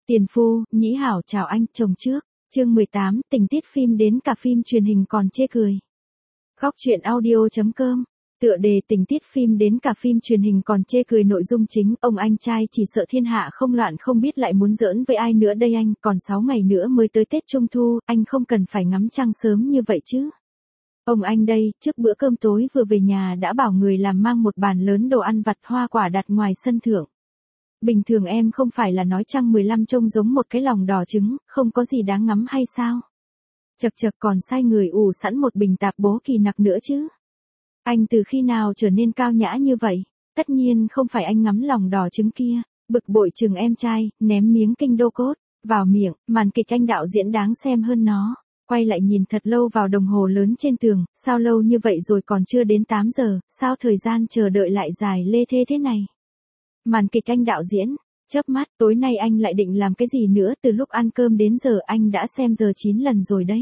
Tiền phu, nhĩ hảo chào anh, chồng trước. Chương 18, tình tiết phim đến cả phim truyền hình còn chê cười. Khóc chuyện audio.com. Tựa đề tình tiết phim đến cả phim truyền hình còn chê cười. Nội dung chính, ông anh trai chỉ sợ thiên hạ không loạn không biết lại muốn giỡn với ai nữa đây anh, còn 6 ngày nữa mới tới Tết Trung Thu, anh không cần phải ngắm trăng sớm như vậy chứ. Ông anh đây, trước bữa cơm tối vừa về nhà đã bảo người làm mang một bàn lớn đồ ăn vặt hoa quả đặt ngoài sân thượng. Bình thường em không phải là nói trăng 15 trông giống một cái lòng đỏ trứng, không có gì đáng ngắm hay sao? Chật chật còn sai người ủ sẵn một bình tạp bố kỳ nặc nữa chứ. Anh từ khi nào trở nên cao nhã như vậy? Tất nhiên không phải anh ngắm lòng đỏ trứng kia. Bực bội chừng em trai, ném miếng kinh đô cốt vào miệng, màn kịch anh đạo diễn đáng xem hơn nó. Quay lại nhìn thật lâu vào đồng hồ lớn trên tường, sao lâu như vậy rồi còn chưa đến 8 giờ, sao thời gian chờ đợi lại dài lê thê thế này? Màn kịch anh đạo diễn, chớp mắt, tối nay anh lại định làm cái gì nữa, từ lúc ăn cơm đến giờ anh đã xem giờ 9 lần rồi đấy.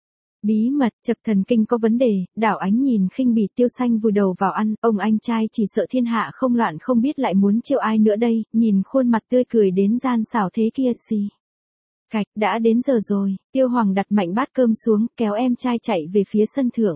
Bí mật, chập thần kinh có vấn đề, đảo ánh nhìn khinh bỉ. Tiêu Xanh vùi đầu vào ăn, ông anh trai chỉ sợ thiên hạ không loạn không biết lại muốn trêu ai nữa đây, nhìn khuôn mặt tươi cười đến gian xảo thế kia gì. Cạch, đã đến giờ rồi, Tiêu Hoàng đặt mạnh bát cơm xuống, kéo em trai chạy về phía sân thượng.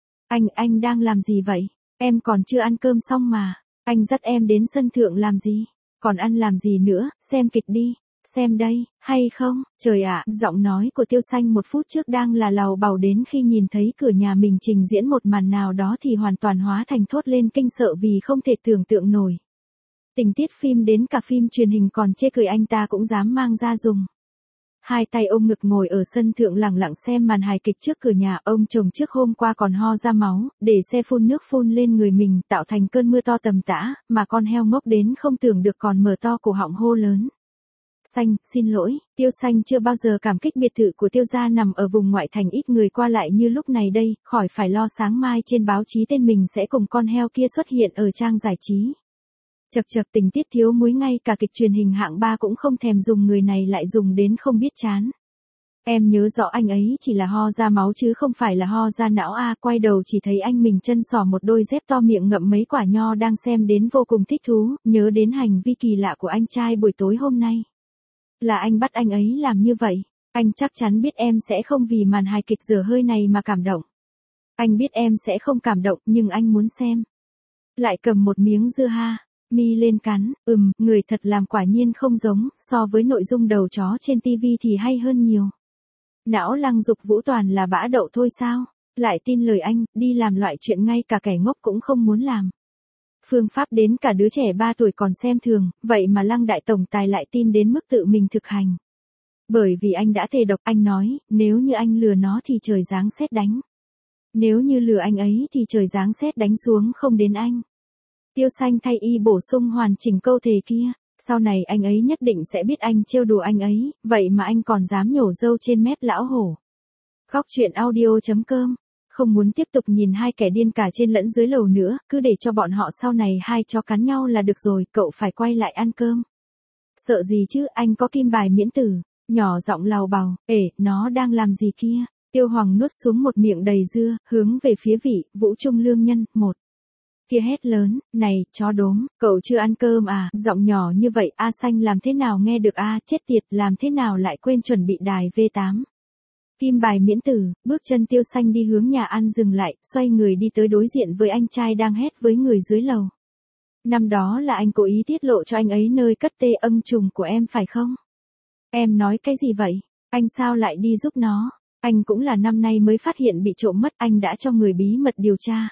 Anh đang làm gì vậy? Em còn chưa ăn cơm xong mà. Anh dắt em đến sân thượng làm gì? Còn ăn làm gì nữa, xem kịch đi. Xem đây, hay không? Trời ạ, giọng nói của Tiêu Xanh một phút trước đang là làu bàu đến khi nhìn thấy cửa nhà mình trình diễn một màn nào đó thì hoàn toàn hóa thành thốt lên kinh sợ vì không thể tưởng tượng nổi. Tình tiết phim đến cả phim truyền hình còn chê cười anh ta cũng dám mang ra dùng. Hai tay ôm ngực ngồi ở sân thượng lẳng lặng xem màn hài kịch trước cửa nhà. Ông chồng trước hôm qua còn ho ra máu, để xe phun nước phun lên người mình tạo thành cơn mưa to tầm tã, mà con heo ngốc đến không tưởng được còn mở to cổ họng hô lớn. Xanh, xin lỗi, Tiêu Xanh chưa bao giờ cảm kích biệt thự của Tiêu gia nằm ở vùng ngoại thành ít người qua lại như lúc này đây, khỏi phải lo sáng mai trên báo chí tên mình sẽ cùng con heo kia xuất hiện ở trang giải trí. Chật chật tình tiết thiếu muối ngay cả kịch truyền hình hạng 3 cũng không thèm dùng người này lại dùng đến không biết chán. Em nhớ rõ anh ấy chỉ là ho ra máu chứ không phải là ho ra não a. Quay đầu chỉ thấy anh mình chân sỏ một đôi dép to miệng ngậm mấy quả nho đang xem đến vô cùng thích thú, nhớ đến hành vi kỳ lạ của anh trai buổi tối hôm nay. Là anh bắt anh ấy làm như vậy, anh chắc chắn biết em sẽ không vì màn hài kịch dở hơi này mà cảm động. Anh biết em sẽ không cảm động nhưng anh muốn xem. Lại cầm một miếng dưa ha. Mi lên cắn, người thật làm quả nhiên không giống, so với nội dung đầu chó trên TV thì hay hơn nhiều. Não Lăng Dục Vũ toàn là bã đậu thôi sao, lại tin lời anh, đi làm loại chuyện ngay cả kẻ ngốc cũng không muốn làm. Phương pháp đến cả đứa trẻ 3 tuổi còn xem thường, vậy mà Lăng Đại Tổng Tài lại tin đến mức tự mình thực hành. Bởi vì anh đã thề độc, anh nói, nếu như anh lừa nó thì trời giáng sét đánh. Nếu như lừa anh ấy thì trời giáng sét đánh xuống không đến anh. Tiêu Xanh thay y bổ sung hoàn chỉnh câu thề kia, sau này anh ấy nhất định sẽ biết anh trêu đùa anh ấy, vậy mà anh còn dám nhổ râu trên mép lão hổ. Khóc chuyện audio.com. Không muốn tiếp tục nhìn hai kẻ điên cả trên lẫn dưới lầu nữa, cứ để cho bọn họ sau này hai chó cắn nhau là được rồi, cậu phải quay lại ăn cơm. Sợ gì chứ, anh có kim bài miễn tử, nhỏ giọng lào bào, nó đang làm gì kia. Tiêu Hoàng nuốt xuống một miệng đầy dưa, hướng về phía vị, Vũ Trung Lương Nhân, một. Kia hét lớn, này, chó đốm, cậu chưa ăn cơm à, giọng nhỏ như vậy, A Xanh làm thế nào nghe được a, chết tiệt, làm thế nào lại quên chuẩn bị đài V8. Kim bài miễn tử, bước chân Tiêu Xanh đi hướng nhà ăn dừng lại, xoay người đi tới đối diện với anh trai đang hét với người dưới lầu. Năm đó là anh cố ý tiết lộ cho anh ấy nơi cất tê âng trùng của em phải không? Em nói cái gì vậy? Anh sao lại đi giúp nó? Anh cũng là năm nay mới phát hiện bị trộm mất, anh đã cho người bí mật điều tra.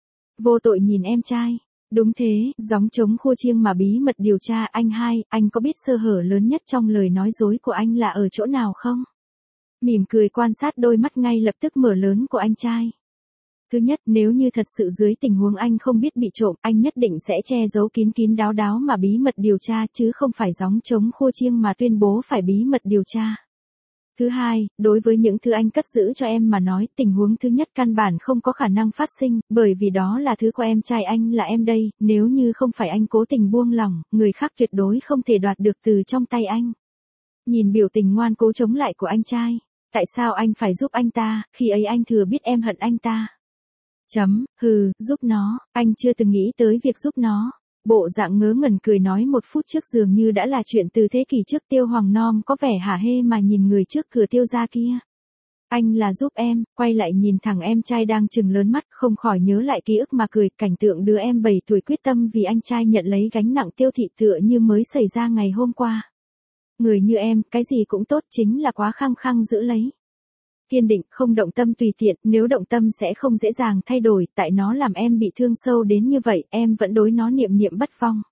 Vô tội nhìn em trai. Đúng thế, gióng trống khua chiêng mà bí mật điều tra. Anh có biết sơ hở lớn nhất trong lời nói dối của anh là ở chỗ nào không? Mỉm cười quan sát đôi mắt ngay lập tức mở lớn của anh trai. Thứ nhất, nếu như thật sự dưới tình huống anh không biết bị trộm, anh nhất định sẽ che giấu kín kín đáo đáo mà bí mật điều tra chứ không phải gióng trống khua chiêng mà tuyên bố phải bí mật điều tra. Thứ hai, đối với những thứ anh cất giữ cho em mà nói, tình huống thứ nhất căn bản không có khả năng phát sinh, bởi vì đó là thứ của em trai anh là em đây, nếu như không phải anh cố tình buông lỏng, người khác tuyệt đối không thể đoạt được từ trong tay anh. Nhìn biểu tình ngoan cố chống lại của anh trai, tại sao anh phải giúp anh ta, khi ấy anh thừa biết em hận anh ta. Giúp nó, anh chưa từng nghĩ tới việc giúp nó. Bộ dạng ngớ ngẩn cười nói một phút trước dường như đã là chuyện từ thế kỷ trước. Tiêu Hoàng Nom có vẻ hả hê mà nhìn người trước cửa Tiêu gia kia. Anh là giúp em, quay lại nhìn thằng em trai đang trừng lớn mắt, không khỏi nhớ lại ký ức mà cười, cảnh tượng đứa em 7 tuổi quyết tâm vì anh trai nhận lấy gánh nặng Tiêu thị tựa như mới xảy ra ngày hôm qua. Người như em, cái gì cũng tốt, chính là quá khăng khăng giữ lấy. Kiên định, không động tâm tùy tiện, nếu động tâm sẽ không dễ dàng thay đổi, tại nó làm em bị thương sâu đến như vậy, em vẫn đối nó niệm niệm bất vong.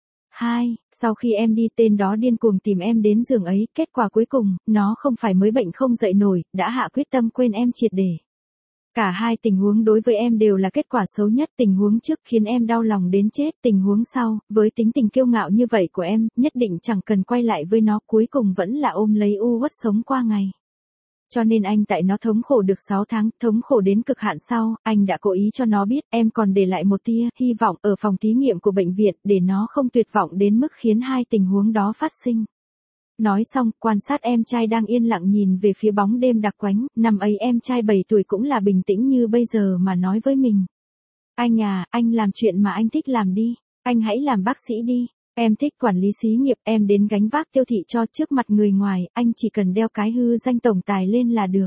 2. Sau khi em đi tên đó điên cuồng tìm em đến giường ấy, kết quả cuối cùng, nó không phải mới bệnh không dậy nổi, đã hạ quyết tâm quên em triệt để. Cả hai tình huống đối với em đều là kết quả xấu nhất, tình huống trước khiến em đau lòng đến chết, tình huống sau, với tính tình kiêu ngạo như vậy của em, nhất định chẳng cần quay lại với nó, cuối cùng vẫn là ôm lấy u uất sống qua ngày. Cho nên anh tại nó thống khổ được 6 tháng, thống khổ đến cực hạn sau, anh đã cố ý cho nó biết em còn để lại một tia hy vọng ở phòng thí nghiệm của bệnh viện để nó không tuyệt vọng đến mức khiến hai tình huống đó phát sinh. Nói xong, quan sát em trai đang yên lặng nhìn về phía bóng đêm đặc quánh, năm ấy em trai 7 tuổi cũng là bình tĩnh như bây giờ mà nói với mình. Anh à, anh làm chuyện mà anh thích làm đi, anh hãy làm bác sĩ đi. Em thích quản lý xí nghiệp, em đến gánh vác Tiêu thị cho trước mặt người ngoài, anh chỉ cần đeo cái hư danh tổng tài lên là được.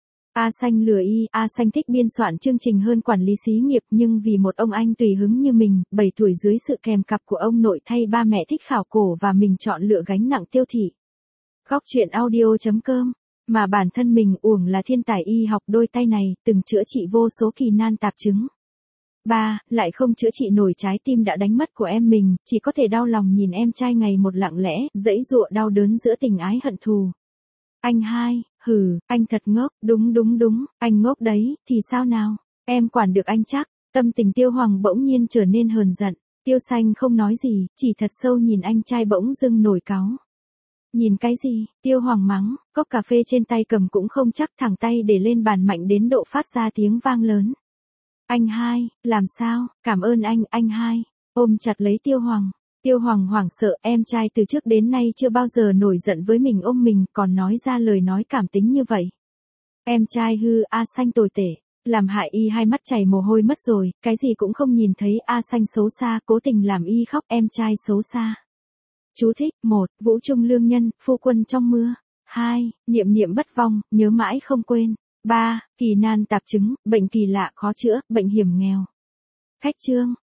A Xanh lừa y, A Xanh thích biên soạn chương trình hơn quản lý xí nghiệp, nhưng vì một ông anh tùy hứng như mình, 7 tuổi dưới sự kèm cặp của ông nội thay ba mẹ thích khảo cổ và mình chọn lựa gánh nặng Tiêu thị. Góc truyện audio.com, mà bản thân mình uổng là thiên tài y học đôi tay này, từng chữa trị vô số kỳ nan tạp chứng. 3. Lại không chữa trị nổi trái tim đã đánh mất của em mình, chỉ có thể đau lòng nhìn em trai ngày một lặng lẽ, dãy dụa đau đớn giữa tình ái hận thù. Anh hai, anh thật ngốc, đúng, anh ngốc đấy, thì sao nào, em quản được anh chắc. Tâm tình Tiêu Hoàng bỗng nhiên trở nên hờn giận, Tiêu Xanh không nói gì, chỉ thật sâu nhìn anh trai bỗng dưng nổi cáu. Nhìn cái gì, Tiêu Hoàng mắng, cốc cà phê trên tay cầm cũng không chắc, thẳng tay để lên bàn mạnh đến độ phát ra tiếng vang lớn. Anh hai, làm sao, cảm ơn anh hai, ôm chặt lấy Tiêu Hoàng. Tiêu Hoàng hoảng sợ, em trai từ trước đến nay chưa bao giờ nổi giận với mình ôm mình, còn nói ra lời nói cảm tính như vậy. Em trai A Xanh tồi tệ, làm hại y hai mắt chảy mồ hôi mất rồi, cái gì cũng không nhìn thấy, A Xanh xấu xa, cố tình làm y khóc, em trai xấu xa. Chú thích, 1. Vũ Trung Lương Nhân, phu quân trong mưa. 2. Niệm niệm bất vong, nhớ mãi không quên. 3. Kỳ nan tạp chứng, bệnh kỳ lạ khó chữa, bệnh hiểm nghèo. Khách chương.